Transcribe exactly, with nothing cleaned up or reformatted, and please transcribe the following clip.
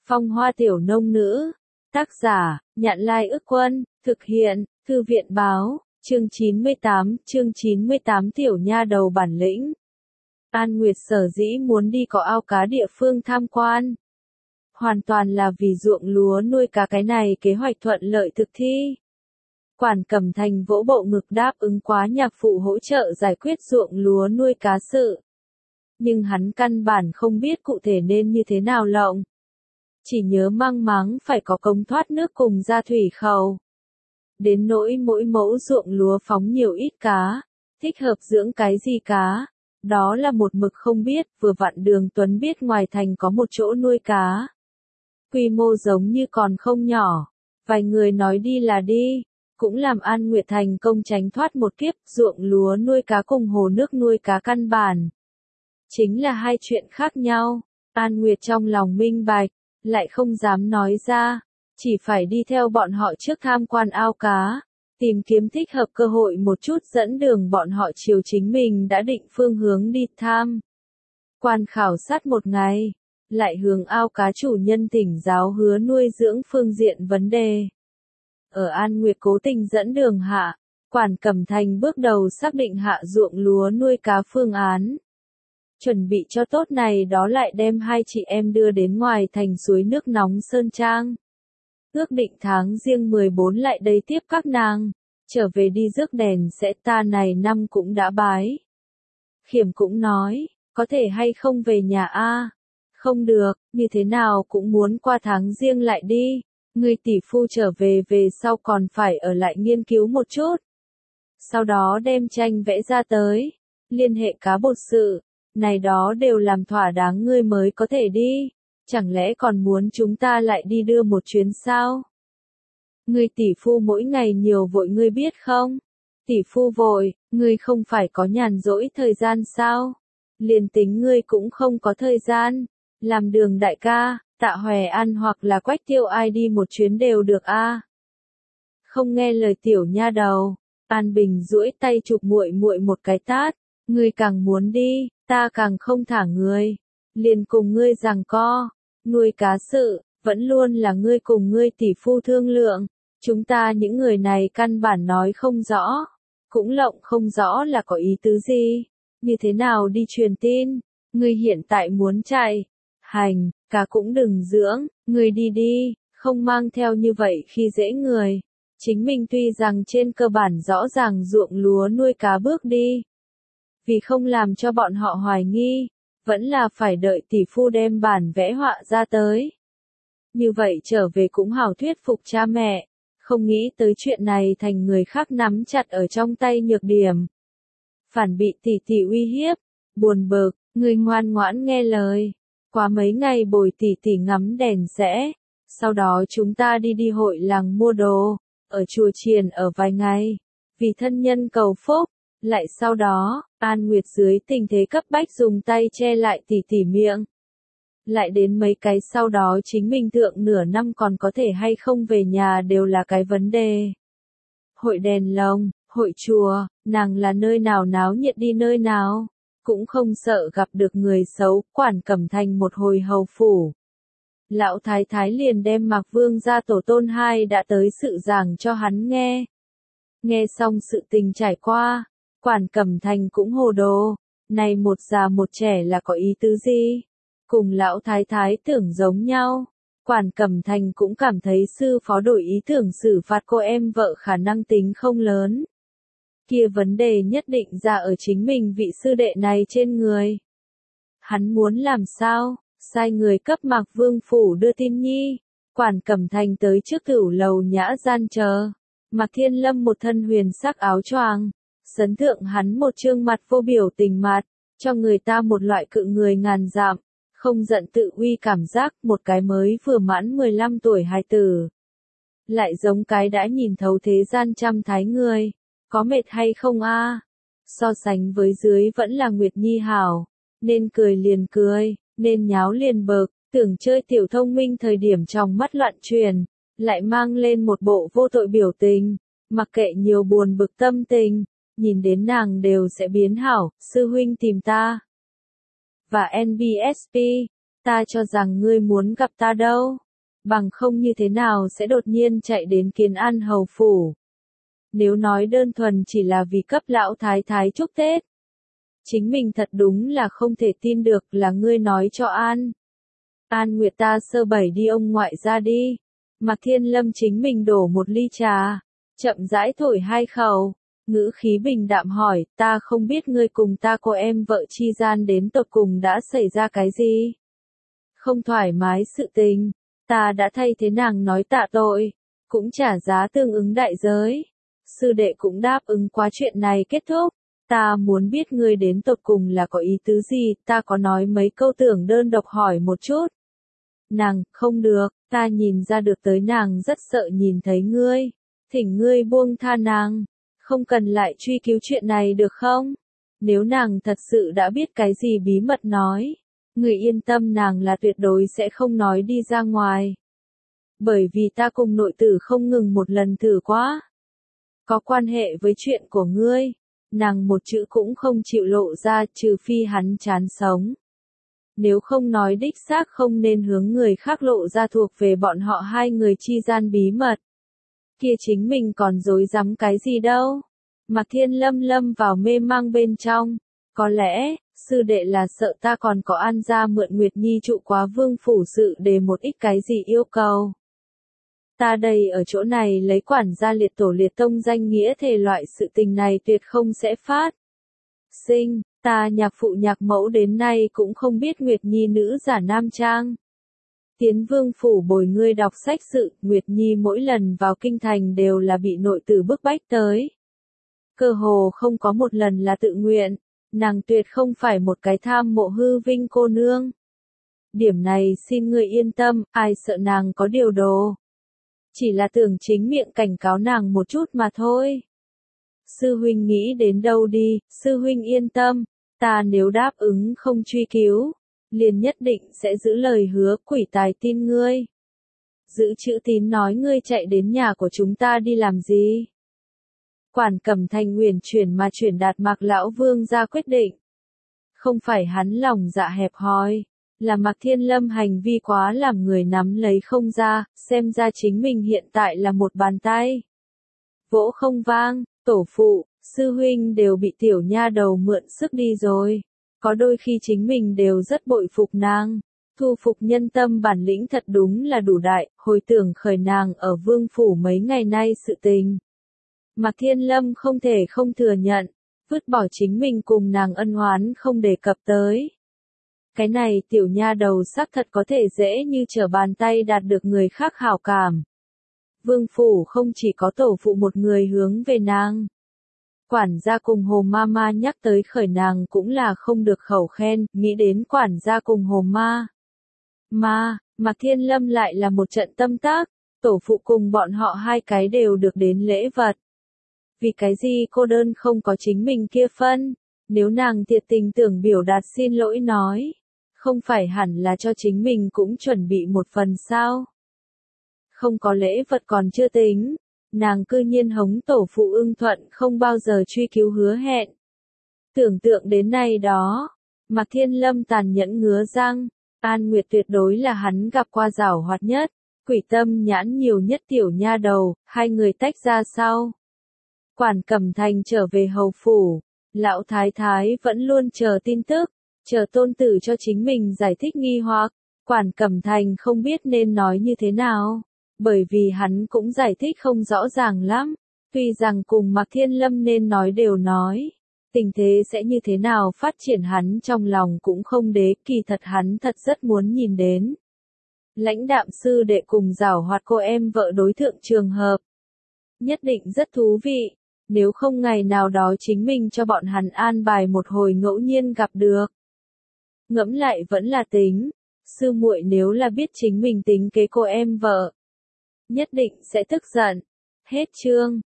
Phong hoa tiểu nông nữ. Tác giả, Nhạn Lai Ức Quân, thực hiện, Thư viện Báo, chương chín mươi tám, chương chín mươi tám tiểu nha đầu bản lĩnh. An Nguyệt sở dĩ muốn đi có ao cá địa phương tham quan. Hoàn toàn là vì ruộng lúa nuôi cá cái này kế hoạch thuận lợi thực thi. Quản Cẩm Thành vỗ bộ ngực đáp ứng quá nhạc phụ hỗ trợ giải quyết ruộng lúa nuôi cá sự. Nhưng hắn căn bản không biết cụ thể nên như thế nào lộng. Chỉ nhớ mang máng phải có cống thoát nước cùng ra thủy khẩu. Đến nỗi mỗi mẫu ruộng lúa phóng nhiều ít cá, thích hợp dưỡng cái gì cá, đó là một mực không biết. Vừa vặn Đường Tuấn biết ngoài thành có một chỗ nuôi cá. Quy mô giống như còn không nhỏ, vài người nói đi là đi, cũng làm An Nguyệt thành công tránh thoát một kiếp. Ruộng lúa nuôi cá cùng hồ nước nuôi cá căn bản chính là hai chuyện khác nhau. An Nguyệt trong lòng minh bạch, lại không dám nói ra, chỉ phải đi theo bọn họ trước tham quan ao cá, tìm kiếm thích hợp cơ hội một chút dẫn đường bọn họ chiều chính mình đã định phương hướng đi tham quan khảo sát một ngày, lại hướng ao cá chủ nhân thỉnh giáo hứa nuôi dưỡng phương diện vấn đề. Ở An Nguyệt cố tình dẫn đường hạ, Quản Cẩm Thành bước đầu xác định hạ ruộng lúa nuôi cá phương án. Chuẩn bị cho tốt này đó lại đem hai chị em đưa đến ngoài thành suối nước nóng Sơn Trang. Ước định tháng riêng mười bốn lại đây tiếp các nàng, trở về đi rước đèn sẽ ta này năm cũng đã bái. Khiểm cũng nói, có thể hay không về nhà a? Không được, như thế nào cũng muốn qua tháng riêng lại đi, người tỷ phu trở về về sau còn phải ở lại nghiên cứu một chút. Sau đó đem tranh vẽ ra tới, liên hệ cá bột sự. Này đó đều làm thỏa đáng ngươi mới có thể đi, chẳng lẽ còn muốn chúng ta lại đi đưa một chuyến sao? Ngươi tỷ phu mỗi ngày nhiều vội ngươi biết không? Tỷ phu vội, ngươi không phải có nhàn rỗi thời gian sao? Liền tính ngươi cũng không có thời gian, làm Đường đại ca, Tạ Hòe An hoặc là Quách Tiêu ai đi một chuyến đều được a. À? Không nghe lời tiểu nha đầu, An Bình duỗi tay chụp muội muội một cái tát, ngươi càng muốn đi, ta càng không thả ngươi, liền cùng ngươi giằng co, nuôi cá sự, vẫn luôn là ngươi cùng ngươi tỷ phu thương lượng, chúng ta những người này căn bản nói không rõ, cũng lộng không rõ là có ý tứ gì, như thế nào đi truyền tin, ngươi hiện tại muốn chạy, hành, cá cũng đừng dưỡng, ngươi đi đi, không mang theo như vậy khi dễ người, chính mình tuy rằng trên cơ bản rõ ràng ruộng lúa nuôi cá bước đi. Vì không làm cho bọn họ hoài nghi, vẫn là phải đợi tỷ phu đem bản vẽ họa ra tới. Như vậy trở về cũng hảo thuyết phục cha mẹ, không nghĩ tới chuyện này thành người khác nắm chặt ở trong tay nhược điểm. Phản bị tỷ tỷ uy hiếp, buồn bực, người ngoan ngoãn nghe lời. Qua mấy ngày bồi tỷ tỷ ngắm đèn rẽ, sau đó chúng ta đi đi hội làng mua đồ, ở chùa chiền ở vài ngày, vì thân nhân cầu phúc. Lại sau đó, An Nguyệt dưới tình thế cấp bách dùng tay che lại tỷ tỷ miệng. Lại đến mấy cái sau đó chính mình thượng nửa năm còn có thể hay không về nhà đều là cái vấn đề. Hội đèn lồng, hội chùa, nàng là nơi nào náo nhiệt đi nơi nào, cũng không sợ gặp được người xấu. Quản Cẩm Thành một hồi hầu phủ. Lão thái thái liền đem Mạc Vương gia tổ tôn hai đã tới sự giảng cho hắn nghe. Nghe xong sự tình trải qua. Quản Cẩm Thành cũng hồ đồ, này một già một trẻ là có ý tứ gì? Cùng lão thái thái tưởng giống nhau. Quản Cẩm Thành cũng cảm thấy sư phó đổi ý tưởng xử phạt cô em vợ khả năng tính không lớn. Kia vấn đề nhất định ra ở chính mình vị sư đệ này trên người. Hắn muốn làm sao? Sai người cấp Mạc Vương phủ đưa tin nhi. Quản Cẩm Thành tới trước tửu lầu nhã gian chờ. Mạc Thiên Lâm một thân huyền sắc áo choàng. Sấn thượng hắn một trương mặt vô biểu tình mặt, cho người ta một loại cự người ngàn dặm, không giận tự uy cảm giác. Một cái mới vừa mãn mười lăm tuổi hài tử, lại giống cái đã nhìn thấu thế gian trăm thái người, có mệt hay không a? So sánh với dưới vẫn là Nguyệt Nhi hảo, nên cười liền cười, nên nháo liền bực, tưởng chơi tiểu thông minh thời điểm trong mắt loạn truyền, lại mang lên một bộ vô tội biểu tình, mặc kệ nhiều buồn bực tâm tình. Nhìn đến nàng đều sẽ biến hảo, sư huynh tìm ta. Và en bê ét pê, Ta cho rằng ngươi muốn gặp ta đâu. Bằng không như thế nào sẽ đột nhiên chạy đến Kiến An hầu phủ. Nếu nói đơn thuần chỉ là vì cấp lão thái thái chúc Tết. Chính mình thật đúng là không thể tin được là ngươi nói cho An. An Nguyệt ta sơ bảy đi ông ngoại ra đi. Mạc Thiên Lâm chính mình đổ một ly trà. Chậm rãi thổi hai khẩu. Ngữ khí bình đạm hỏi, ta không biết ngươi cùng ta cô em vợ chi gian đến tột cùng đã xảy ra cái gì. Không thoải mái sự tình. Ta đã thay thế nàng nói tạ tội. Cũng trả giá tương ứng đại giới. Sư đệ cũng đáp ứng quá chuyện này kết thúc. Ta muốn biết ngươi đến tột cùng là có ý tứ gì, ta có nói mấy câu tưởng đơn độc hỏi một chút. Nàng, không được, ta nhìn ra được tới nàng rất sợ nhìn thấy ngươi. Thỉnh ngươi buông tha nàng, không cần lại truy cứu chuyện này được không? Nếu nàng thật sự đã biết cái gì bí mật nói, người yên tâm nàng là tuyệt đối sẽ không nói đi ra ngoài. Bởi vì ta cùng nội tử không ngừng một lần thử quá. Có quan hệ với chuyện của ngươi, nàng một chữ cũng không chịu lộ ra trừ phi hắn chán sống. Nếu không nói đích xác không nên hướng người khác lộ ra thuộc về bọn họ hai người chi gian bí mật. Kia chính mình còn dối rắm cái gì đâu. Mạc Thiên Lâm lâm vào mê mang bên trong. Có lẽ, sư đệ là sợ ta còn có An gia mượn Nguyệt Nhi trụ quá vương phủ sự để một ít cái gì yêu cầu. Ta đây ở chỗ này lấy quản gia liệt tổ liệt tông danh nghĩa thể loại sự tình này tuyệt không sẽ phát. Sinh, ta nhạc phụ nhạc mẫu đến nay cũng không biết Nguyệt Nhi nữ giả nam trang. Tiến vương phủ bồi ngươi đọc sách sự, Nguyệt Nhi mỗi lần vào kinh thành đều là bị nội tử bức bách tới. Cơ hồ không có một lần là tự nguyện, nàng tuyệt không phải một cái tham mộ hư vinh cô nương. Điểm này xin ngươi yên tâm, ai sợ nàng có điều đồ. Chỉ là tưởng chính miệng cảnh cáo nàng một chút mà thôi. Sư huynh nghĩ đến đâu đi, sư huynh yên tâm, ta nếu đáp ứng không truy cứu, liền nhất định sẽ giữ lời hứa, quỷ tài tin ngươi. Giữ chữ tín nói ngươi chạy đến nhà của chúng ta đi làm gì? Quản Cẩm Thành nguyền chuyển mà chuyển đạt Mạc lão vương ra quyết định. Không phải hắn lòng dạ hẹp hòi, là Mạc Thiên Lâm hành vi quá làm người nắm lấy không ra, xem ra chính mình hiện tại là một bàn tay. Vỗ không vang, tổ phụ, sư huynh đều bị tiểu nha đầu mượn sức đi rồi. Có đôi khi chính mình đều rất bội phục nàng. Thu phục nhân tâm bản lĩnh thật đúng là đủ đại, hồi tưởng khởi nàng ở vương phủ mấy ngày nay sự tình. Mạc Thiên Lâm không thể không thừa nhận, vứt bỏ chính mình cùng nàng ân oán không đề cập tới. Cái này tiểu nha đầu xác thật có thể dễ như trở bàn tay đạt được người khác hảo cảm. Vương phủ không chỉ có tổ phụ một người hướng về nàng. Quản gia cùng Hồ Mama nhắc tới khởi nàng cũng là không được khẩu khen, nghĩ đến quản gia cùng Hồ Ma. Ma, Mạc Thiên Lâm lại là một trận tâm tác, tổ phụ cùng bọn họ hai cái đều được đến lễ vật. Vì cái gì cô đơn không có chính mình kia phân, nếu nàng thiệt tình tưởng biểu đạt xin lỗi nói, không phải hẳn là cho chính mình cũng chuẩn bị một phần sao? Không có lễ vật còn chưa tính, nàng cư nhiên hống tổ phụ ưng thuận không bao giờ truy cứu hứa hẹn. Tưởng tượng đến nay đó, Mạc Thiên Lâm tàn nhẫn ngứa răng, An Nguyệt tuyệt đối là hắn gặp qua giảo hoạt nhất, quỷ tâm nhãn nhiều nhất tiểu nha đầu, hai người tách ra sau. Quản Cẩm Thành trở về hầu phủ, lão thái thái vẫn luôn chờ tin tức, chờ tôn tử cho chính mình giải thích nghi hoặc, Quản Cẩm Thành không biết nên nói như thế nào, bởi vì hắn cũng giải thích không rõ ràng lắm, tuy rằng cùng Mạc Thiên Lâm nên nói đều nói, tình thế sẽ như thế nào phát triển hắn trong lòng cũng không đế, kỳ thật hắn thật rất muốn nhìn đến. Lãnh đạm sư đệ cùng giảo hoạt cô em vợ đối thượng trường hợp, nhất định rất thú vị. Nếu không ngày nào đó chính mình cho bọn hắn an bài một hồi ngẫu nhiên gặp được. Ngẫm lại vẫn là tính, sư muội nếu là biết chính mình tính kế cô em vợ, nhất định sẽ tức giận. Hết chương.